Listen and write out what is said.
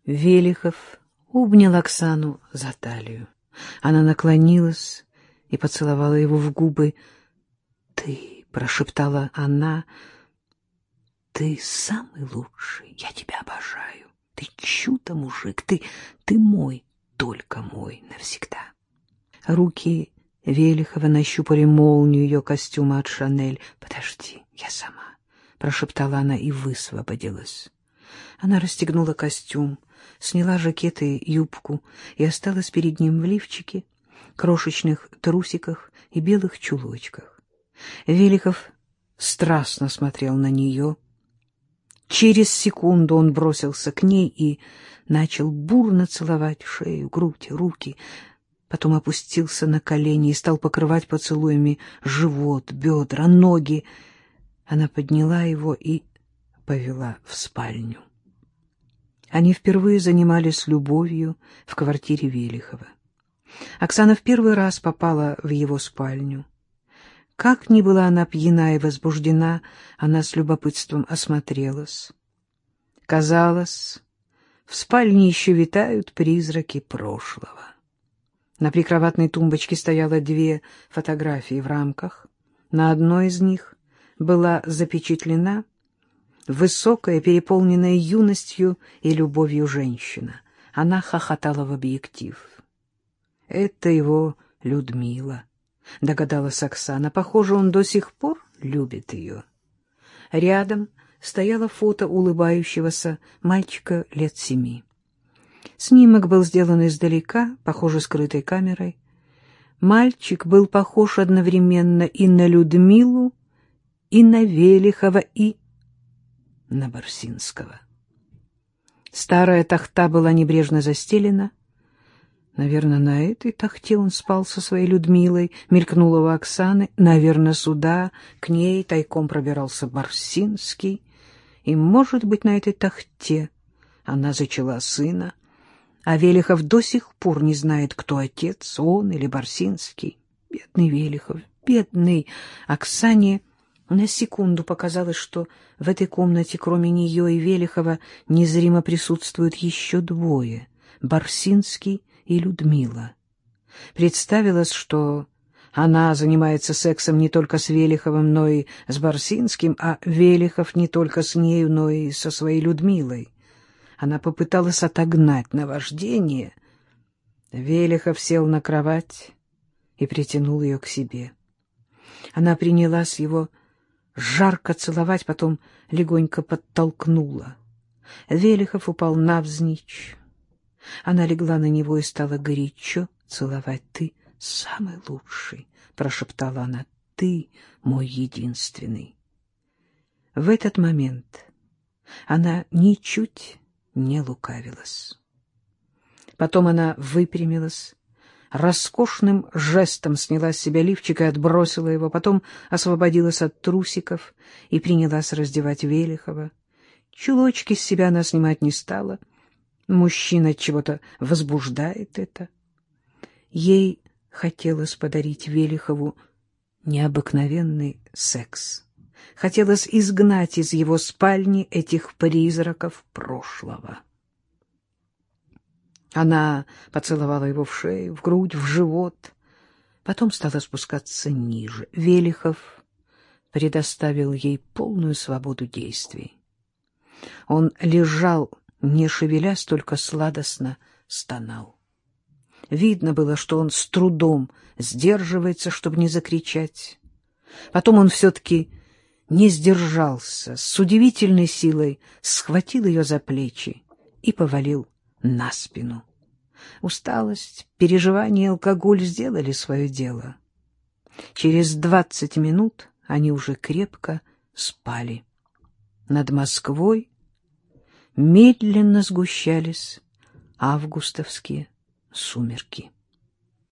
Велихов обнял Оксану за талию. Она наклонилась и поцеловала его в губы. «Ты», — прошептала она, — «ты самый лучший, я тебя обожаю. Ты чудо, мужик, ты мой, только мой навсегда». Руки Велихова нащупали молнию ее костюма от Шанель. «Подожди, я сама», — прошептала она и высвободилась. Она расстегнула костюм, сняла жакет и юбку и осталась перед ним в лифчике, крошечных трусиках и белых чулочках. Велихов страстно смотрел на нее. Через секунду он бросился к ней и начал бурно целовать шею, грудь, руки. Потом опустился на колени и стал покрывать поцелуями живот, бедра, ноги. Она подняла его и повела в спальню. Они впервые занимались любовью в квартире Велихова. Оксана в первый раз попала в его спальню. Как ни была она пьяна и возбуждена, она с любопытством осмотрелась. Казалось, в спальне еще витают призраки прошлого. На прикроватной тумбочке стояло 2 фотографии в рамках. На одной из них была запечатлена высокая, переполненная юностью и любовью женщина. Она хохотала в объектив. «Это его Людмила», — догадалась Оксана. «Похоже, он до сих пор любит ее». Рядом стояло фото улыбающегося мальчика лет 7. Снимок был сделан издалека, похоже, скрытой камерой. Мальчик был похож одновременно и на Людмилу, и на Велихова, и на Барсинского. Старая тахта была небрежно застелена. Наверное, на этой тахте он спал со своей Людмилой, мелькнула у Оксаны. Наверное, сюда к ней тайком пробирался Барсинский. И, может быть, на этой тахте она зачала сына. А Велихов до сих пор не знает, кто отец, он или Барсинский. Бедный Велихов, бедный. Оксане на секунду показалось, что в этой комнате, кроме нее и Велихова, незримо присутствуют еще 2 — Барсинский и Людмила. Представилось, что она занимается сексом не только с Велиховым, но и с Барсинским, а Велихов не только с нею, но и со своей Людмилой. Она попыталась отогнать наваждение. Велихов сел на кровать и притянул ее к себе. Она принялась его жарко целовать, потом легонько подтолкнула. Велихов упал навзничь. Она легла на него и стала горячо целовать. «Ты самый лучший», — прошептала она, — «ты мой единственный». В этот момент она ничуть не лукавилась. Потом она выпрямилась, роскошным жестом сняла с себя лифчик и отбросила его, потом освободилась от трусиков и принялась раздевать Велихова. Чулочки с себя она снимать не стала. Мужчина чего-то возбуждает это. Ей хотелось подарить Велихову необыкновенный секс. Хотелось изгнать из его спальни этих призраков прошлого. Она поцеловала его в шею, в грудь, в живот, потом стала спускаться ниже. Велихов предоставил ей полную свободу действий. Он лежал, не шевелясь, только сладостно стонал. Видно было, что он с трудом сдерживается, чтобы не закричать. Потом он все-таки не сдержался, с удивительной силой схватил ее за плечи и повалил на спину. Усталость, переживания и алкоголь сделали свое дело. Через 20 минут они уже крепко спали. Над Москвой медленно сгущались августовские сумерки.